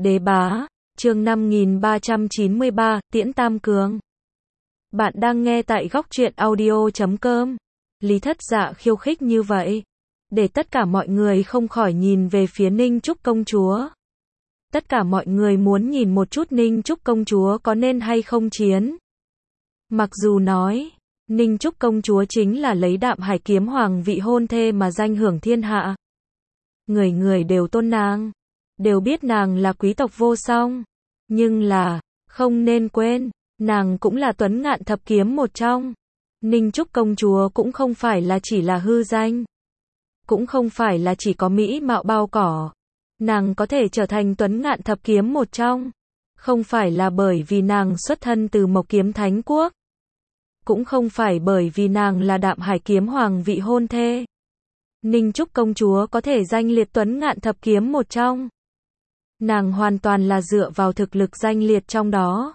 Đế bá, chương 5393, Tiễn Tam Cường. Bạn đang nghe tại góc truyện audio.com. Lý Thất Dạ khiêu khích như vậy, để tất cả mọi người không khỏi nhìn về phía Ninh Trúc công chúa. Tất cả mọi người muốn nhìn một chút Ninh Trúc công chúa có nên hay không chiến. Mặc dù nói, Ninh Trúc công chúa chính là lấy Đạm Hải kiếm hoàng vị hôn thê mà danh hưởng thiên hạ. Người người đều tôn nàng, đều biết nàng là quý tộc vô song. Nhưng là, không nên quên, nàng cũng là Tuấn Ngạn thập kiếm một trong. Ninh Trúc công chúa cũng không phải là chỉ là hư danh. Cũng không phải là chỉ có mỹ mạo bao cỏ. Nàng có thể trở thành Tuấn Ngạn thập kiếm một trong. Không phải là bởi vì nàng xuất thân từ Mộc Kiếm Thánh Quốc. Cũng không phải bởi vì nàng là Đạm Hải kiếm hoàng vị hôn thê. Ninh Trúc công chúa có thể danh liệt Tuấn Ngạn thập kiếm một trong. Nàng hoàn toàn là dựa vào thực lực danh liệt trong đó.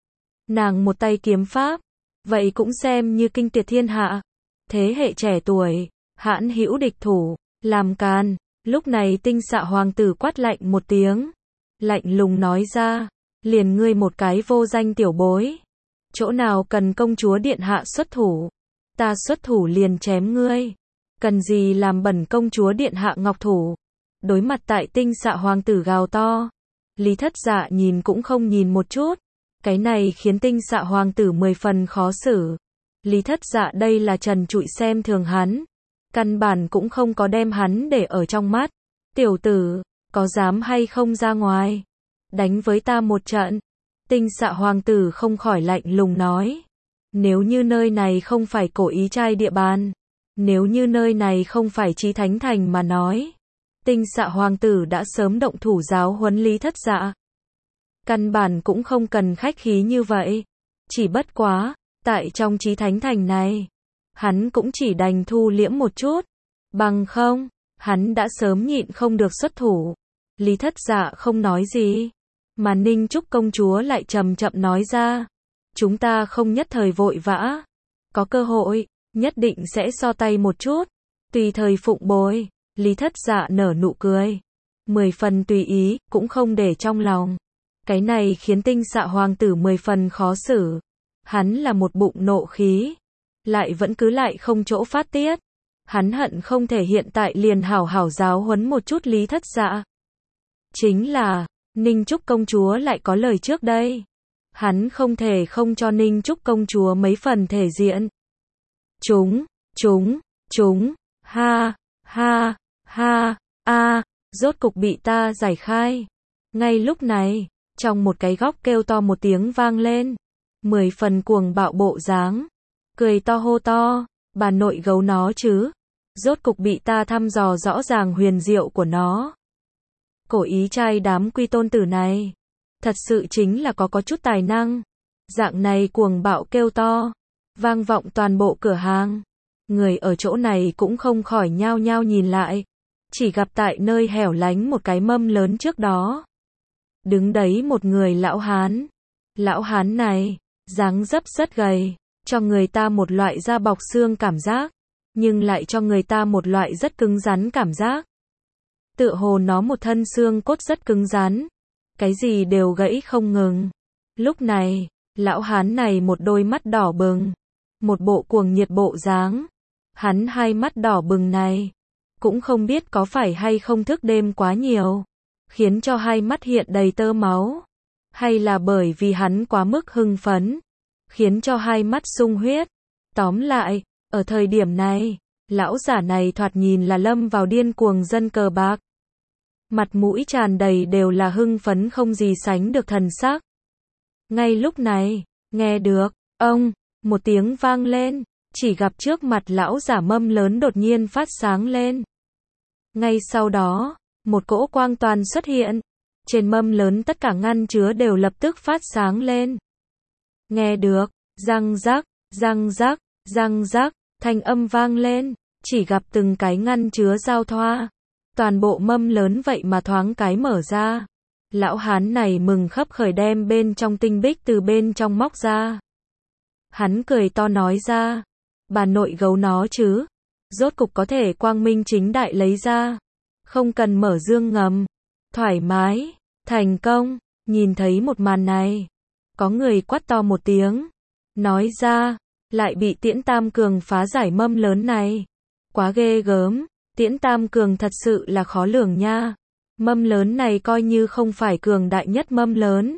Nàng một tay kiếm pháp, vậy cũng xem như kinh tuyệt thiên hạ. Thế hệ trẻ tuổi, hãn hữu địch thủ, làm càn. Lúc này Tinh Xạ hoàng tử quát lạnh một tiếng, lạnh lùng nói ra, liền ngươi một cái vô danh tiểu bối. Chỗ nào cần công chúa điện hạ xuất thủ, ta xuất thủ liền chém ngươi. Cần gì làm bẩn công chúa điện hạ ngọc thủ. Đối mặt tại Tinh Xạ hoàng tử gào to, Lý Thất Dạ nhìn cũng không nhìn một chút. Cái này khiến Tinh Xạ hoàng tử 10 phần khó xử. Lý Thất Dạ đây là trần trụi xem thường hắn, căn bản cũng không có đem hắn để ở trong mắt. Tiểu tử, có dám hay không ra ngoài, đánh với ta một trận. Tinh Xạ hoàng tử không khỏi lạnh lùng nói. Nếu như nơi này không phải Cổ Ý trai địa bàn, nếu như nơi này không phải Chí Thánh Thành mà nói, Tinh Xạ hoàng tử đã sớm động thủ giáo huấn Lý Thất Dạ. Căn bản cũng không cần khách khí như vậy. Chỉ bất quá, tại trong Chí Thánh Thành này, hắn cũng chỉ đành thu liễm một chút. Bằng không, hắn đã sớm nhịn không được xuất thủ. Lý Thất Dạ không nói gì, mà Ninh Trúc công chúa lại chậm chậm nói ra. Chúng ta không nhất thời vội vã. Có cơ hội, nhất định sẽ so tay một chút. Tùy thời phụng bồi. Lý Thất Dạ nở nụ cười. 10 phần tùy ý, cũng không để trong lòng. Cái này khiến Tinh Xạ hoàng tử 10 phần khó xử. Hắn là một bụng nộ khí, lại vẫn cứ lại không chỗ phát tiết. Hắn hận không thể hiện tại liền hảo hảo giáo huấn một chút Lý Thất Dạ. Chính là, Ninh Trúc công chúa lại có lời trước đây. Hắn không thể không cho Ninh Trúc công chúa mấy phần thể diện. Ha, ha, ha, rốt cục bị ta giải khai. Ngay lúc này, trong một cái góc kêu to một tiếng vang lên. 10 phần cuồng bạo bộ dáng, cười to hô to, bà nội gấu nó chứ. Rốt cục bị ta thăm dò rõ ràng huyền diệu của nó. Cổ Ý trai đám quy tôn tử này, thật sự chính là có chút tài năng. Dạng này cuồng bạo kêu to, vang vọng toàn bộ cửa hàng. Người ở chỗ này cũng không khỏi nhao nhao nhìn lại. Chỉ gặp tại nơi hẻo lánh một cái mâm lớn trước đó, đứng đấy một người lão hán. Lão hán này, dáng dấp rất gầy, cho người ta một loại da bọc xương cảm giác, nhưng lại cho người ta một loại rất cứng rắn cảm giác. Tựa hồ nó một thân xương cốt rất cứng rắn, cái gì đều gãy không ngừng. Lúc này, lão hán này một đôi mắt đỏ bừng, một bộ cuồng nhiệt bộ dáng. Hắn hai mắt đỏ bừng này, cũng không biết có phải hay không thức đêm quá nhiều, khiến cho hai mắt hiện đầy tơ máu, hay là bởi vì hắn quá mức hưng phấn, khiến cho hai mắt sung huyết. Tóm lại, ở thời điểm này, lão giả này thoạt nhìn là lâm vào điên cuồng dân cờ bạc. Mặt mũi tràn đầy đều là hưng phấn không gì sánh được thần sắc. Ngay lúc này, nghe được, ông, một tiếng vang lên, chỉ gặp trước mặt lão giả mâm lớn đột nhiên phát sáng lên. Ngay sau đó, một cỗ quang toàn xuất hiện. Trên mâm lớn tất cả ngăn chứa đều lập tức phát sáng lên. Nghe được, răng rắc, răng rắc, răng rắc, thanh âm vang lên, chỉ gặp từng cái ngăn chứa giao thoa. Toàn bộ mâm lớn vậy mà thoáng cái mở ra. Lão hán này mừng khấp khởi đem bên trong tinh bích từ bên trong móc ra. Hắn cười to nói ra, bà nội gấu nó chứ. Rốt cục có thể quang minh chính đại lấy ra. Không cần mở dương ngầm. Thoải mái, Thành công, nhìn thấy một màn này. Có người quát to một tiếng. Nói ra, lại bị Tiễn Tam Cường phá giải mâm lớn này. Quá ghê gớm, Tiễn Tam Cường thật sự là khó lường nha. Mâm lớn này coi như không phải cường đại nhất mâm lớn.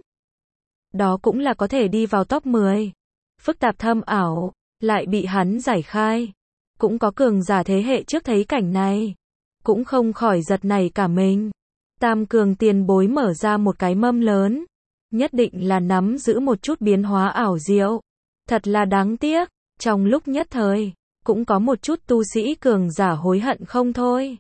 Đó cũng là có thể đi vào top 10. Phức tạp thâm ảo, lại bị hắn giải khai. Cũng có cường giả thế hệ trước thấy cảnh này. Cũng không khỏi giật nảy cả mình. Tam Cường tiền bối mở ra một cái mâm lớn. Nhất định là nắm giữ một chút biến hóa ảo diệu. Thật là đáng tiếc. Trong lúc nhất thời, cũng có một chút tu sĩ cường giả hối hận không thôi.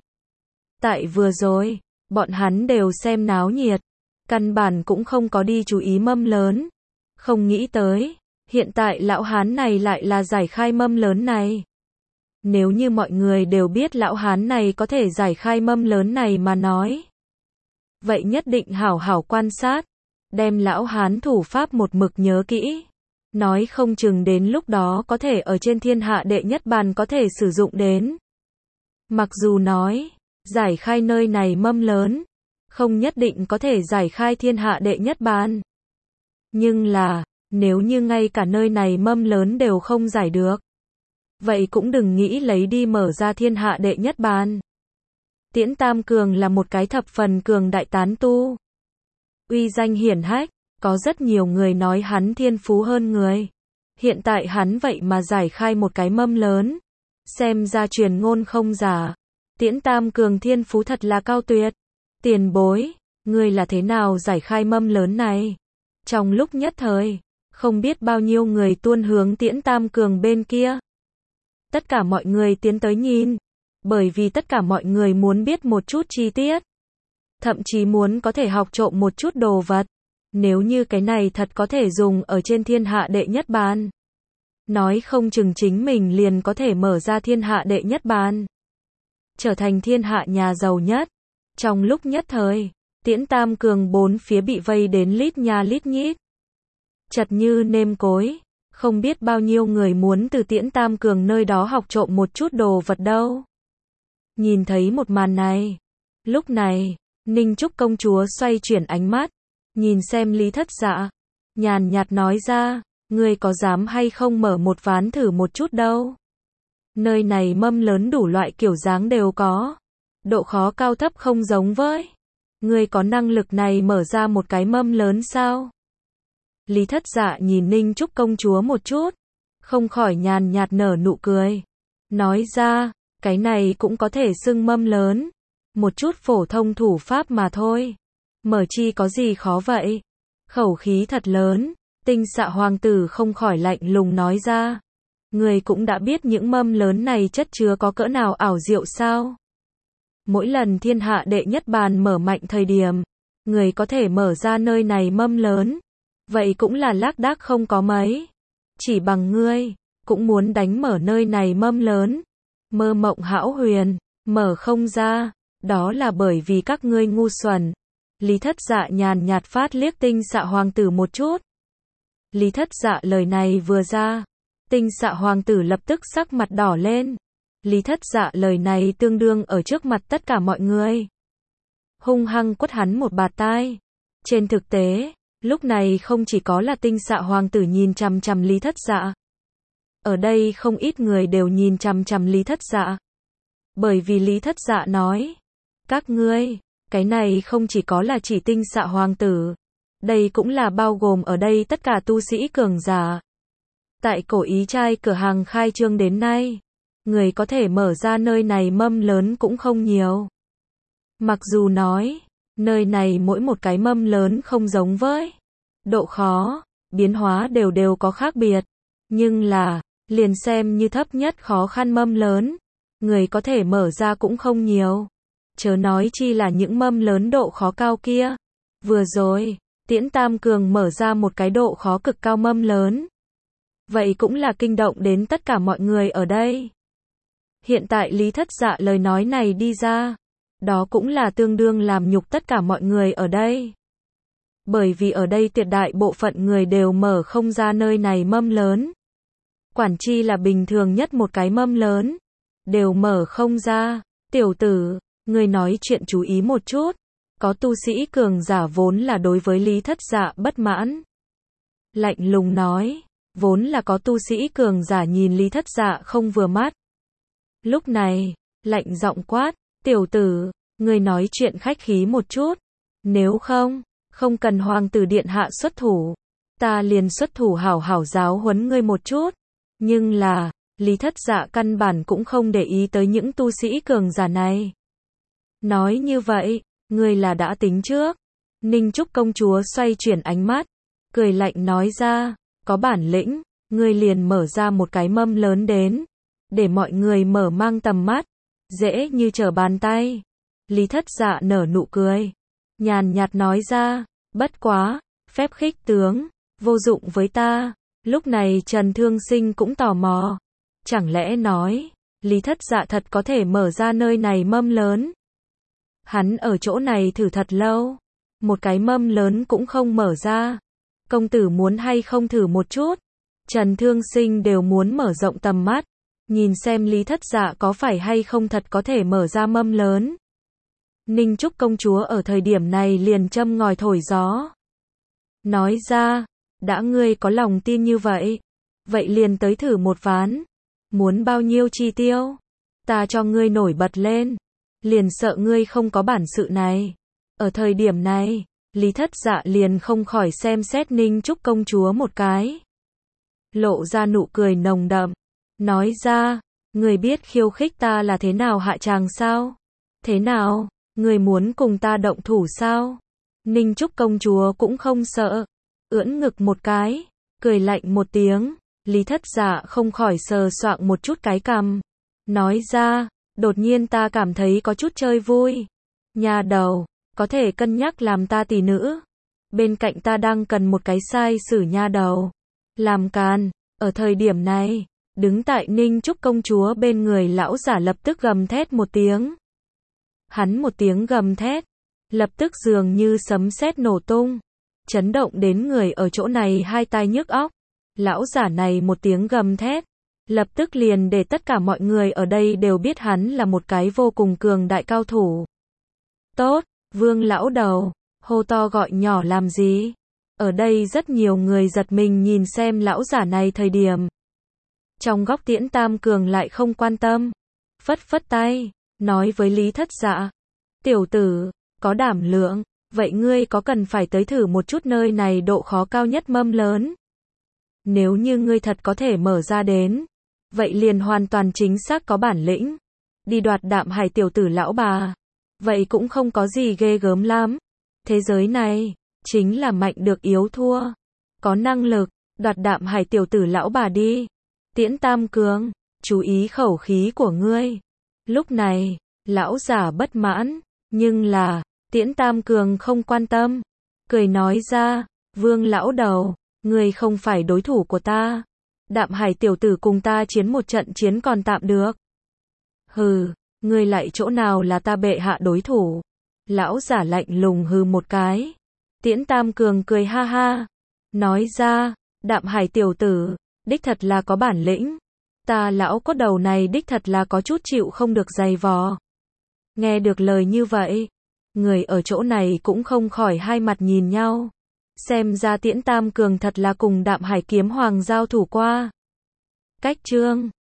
Tại vừa rồi, bọn hắn đều xem náo nhiệt. Căn bản cũng không có đi chú ý mâm lớn. Không nghĩ tới, hiện tại lão hán này lại là giải khai mâm lớn này. Nếu như mọi người đều biết lão hán này có thể giải khai mâm lớn này mà nói. Vậy nhất định hảo hảo quan sát. Đem lão hán thủ pháp một mực nhớ kỹ. Nói không chừng đến lúc đó có thể ở trên thiên hạ đệ nhất bàn có thể sử dụng đến. Mặc dù nói, giải khai nơi này mâm lớn, không nhất định có thể giải khai thiên hạ đệ nhất bàn. Nhưng là, nếu như ngay cả nơi này mâm lớn đều không giải được, vậy cũng đừng nghĩ lấy đi mở ra thiên hạ đệ nhất bàn. Tiễn Tam Cường là một cái thập phần cường đại tán tu. Uy danh hiển hách, có rất nhiều người nói hắn thiên phú hơn người. Hiện tại hắn vậy mà giải khai một cái mâm lớn. Xem ra truyền ngôn không giả. Tiễn Tam Cường thiên phú thật là cao tuyệt. Tiền bối, ngươi là thế nào giải khai mâm lớn này? Trong lúc nhất thời, không biết bao nhiêu người tuôn hướng Tiễn Tam Cường bên kia. Tất cả mọi người tiến tới nhìn. Bởi vì tất cả mọi người muốn biết một chút chi tiết. Thậm chí muốn có thể học trộm một chút đồ vật. Nếu như cái này thật có thể dùng ở trên thiên hạ đệ nhất bàn. Nói không chừng chính mình liền có thể mở ra thiên hạ đệ nhất bàn. Trở thành thiên hạ nhà giàu nhất. Trong lúc nhất thời, Tiễn Tam Cường bốn phía bị vây đến lít nha lít nhít. Chật như nêm cối. Không biết bao nhiêu người muốn từ Tiễn Tam Cường nơi đó học trộm một chút đồ vật đâu. Nhìn thấy một màn này. Lúc này, Ninh Trúc công chúa xoay chuyển ánh mắt. Nhìn xem Lý Thất Dạ. Nhàn nhạt nói ra. Ngươi có dám hay không mở một ván thử một chút đâu. Nơi này mâm lớn đủ loại kiểu dáng đều có. Độ khó cao thấp không giống với. Ngươi có năng lực này mở ra một cái mâm lớn sao? Lý Thất Dạ nhìn Ninh Trúc công chúa một chút. Không khỏi nhàn nhạt nở nụ cười. Nói ra, cái này cũng có thể xưng mâm lớn. Một chút phổ thông thủ pháp mà thôi. Mở chi có gì khó vậy? Khẩu khí thật lớn. Tinh Xạ hoàng tử không khỏi lạnh lùng nói ra. Người cũng đã biết những mâm lớn này chất chứa có cỡ nào ảo diệu sao? Mỗi lần thiên hạ đệ nhất bàn mở mạnh thời điểm, người có thể mở ra nơi này mâm lớn. Vậy cũng là lác đác không có mấy. Chỉ bằng ngươi, cũng muốn đánh mở nơi này mâm lớn. Mơ mộng hão huyền, mở không ra. Đó là bởi vì các ngươi ngu xuẩn. Lý Thất Dạ nhàn nhạt phát liếc Tinh Xạ hoàng tử một chút. Lý Thất Dạ lời này vừa ra, Tinh Xạ hoàng tử lập tức sắc mặt đỏ lên. Lý Thất Dạ lời này tương đương ở trước mặt tất cả mọi người. Hung hăng quất hắn một bạt tai. Trên thực tế, lúc này không chỉ có là Tinh Xạ hoàng tử nhìn chằm chằm Lý Thất Dạ. Ở đây không ít người đều nhìn chằm chằm Lý Thất Dạ. Bởi vì Lý Thất Dạ nói, các ngươi, cái này không chỉ có là chỉ Tinh Xạ hoàng tử. Đây cũng là bao gồm ở đây tất cả tu sĩ cường giả. Tại cổ ý trai cửa hàng khai trương đến nay, người có thể mở ra nơi này mâm lớn cũng không nhiều. Mặc dù nói, nơi này mỗi một cái mâm lớn không giống với độ khó, biến hóa đều có khác biệt. Nhưng là, liền xem như thấp nhất khó khăn mâm lớn, người có thể mở ra cũng không nhiều. Chớ nói chi là những mâm lớn độ khó cao kia. Vừa rồi, Tiễn Tam Cường mở ra một cái độ khó cực cao mâm lớn. Vậy cũng là kinh động đến tất cả mọi người ở đây. Hiện tại Lý Thất Dạ lời nói này đi ra, đó cũng là tương đương làm nhục tất cả mọi người ở đây. Bởi vì ở đây tuyệt đại bộ phận người đều mở không ra nơi này mâm lớn. Quản chi là bình thường nhất một cái mâm lớn, đều mở không ra. Tiểu tử, ngươi nói chuyện chú ý một chút. Có tu sĩ cường giả vốn là đối với Lý Thất Dạ bất mãn. Lạnh lùng nói, vốn là có tu sĩ cường giả nhìn Lý Thất Dạ không vừa mắt. Lúc này, lạnh giọng quát, tiểu tử, ngươi nói chuyện khách khí một chút. Nếu không, không cần hoàng tử điện hạ xuất thủ. Ta liền xuất thủ hảo hảo giáo huấn ngươi một chút. Nhưng là, Lý Thất Dạ căn bản cũng không để ý tới những tu sĩ cường giả này. Nói như vậy, ngươi là đã tính trước. Ninh Trúc công chúa xoay chuyển ánh mắt, cười lạnh nói ra, có bản lĩnh, ngươi liền mở ra một cái mâm lớn đến, để mọi người mở mang tầm mắt, dễ như trở bàn tay. Lý Thất Dạ nở nụ cười, nhàn nhạt nói ra, bất quá, phép khích tướng, vô dụng với ta. Lúc này Trần Thương Sinh cũng tò mò, chẳng lẽ nói, Lý Thất Dạ thật có thể mở ra nơi này mâm lớn? Hắn ở chỗ này thử thật lâu, một cái mâm lớn cũng không mở ra. Công tử muốn hay không thử một chút? Trần Thương Sinh đều muốn mở rộng tầm mắt, nhìn xem Lý Thất Dạ có phải hay không thật có thể mở ra mâm lớn. Ninh Trúc công chúa ở thời điểm này liền châm ngòi thổi gió. Nói ra, đã ngươi có lòng tin như vậy, vậy liền tới thử một ván. Muốn bao nhiêu chi tiêu? Ta cho ngươi nổi bật lên. Liền sợ ngươi không có bản sự này. Ở thời điểm này, Lý Thất Dạ liền không khỏi xem xét Ninh Trúc công chúa một cái. Lộ ra nụ cười nồng đậm. Nói ra, ngươi biết khiêu khích ta là thế nào hạ tràng sao? Thế nào? Ngươi muốn cùng ta động thủ sao? Ninh Trúc công chúa cũng không sợ. Ưỡn ngực một cái, cười lạnh một tiếng. Lý Thất Dạ không khỏi sờ soạng một chút cái cằm. Nói ra, đột nhiên ta cảm thấy có chút chơi vui. Nhà đầu, có thể cân nhắc làm ta tỷ nữ. Bên cạnh ta đang cần một cái sai sử nha đầu. Làm càn. Ở thời điểm này, đứng tại Ninh Trúc công chúa bên người lão giả lập tức gầm thét một tiếng. Hắn một tiếng gầm thét, lập tức dường như sấm sét nổ tung, chấn động đến người ở chỗ này hai tai nhức óc. Lão giả này một tiếng gầm thét, lập tức liền để tất cả mọi người ở đây đều biết hắn là một cái vô cùng cường đại cao thủ. Tốt, Vương lão đầu, hô to gọi nhỏ làm gì? Ở đây rất nhiều người giật mình nhìn xem lão giả này thời điểm. Trong góc Tiễn Tam Cường lại không quan tâm, phất phất tay, nói với Lý Thất Dạ, tiểu tử, có đảm lượng, vậy ngươi có cần phải tới thử một chút nơi này độ khó cao nhất mâm lớn? Nếu như ngươi thật có thể mở ra đến, vậy liền hoàn toàn chính xác có bản lĩnh. Đi đoạt Đạm Hải tiểu tử lão bà. Vậy cũng không có gì ghê gớm lắm. Thế giới này, chính là mạnh được yếu thua. Có năng lực, đoạt Đạm Hải tiểu tử lão bà đi. Tiễn Tam Cường, chú ý khẩu khí của ngươi. Lúc này, lão giả bất mãn, nhưng là, Tiễn Tam Cường không quan tâm. Cười nói ra, Vương lão đầu, ngươi không phải đối thủ của ta. Đạm Hải tiểu tử cùng ta chiến một trận chiến còn tạm được. Hừ, ngươi lại chỗ nào là ta bệ hạ đối thủ? Lão giả lạnh lùng hừ một cái. Tiễn Tam Cường cười ha ha, nói ra, Đạm Hải tiểu tử, đích thật là có bản lĩnh. Ta lão cốt đầu này đích thật là có chút chịu không được dày vò. Nghe được lời như vậy, người ở chỗ này cũng không khỏi hai mặt nhìn nhau. Xem ra Tiễn Tam Cường thật là cùng Đạm Hải kiếm hoàng giao thủ qua. Cách chương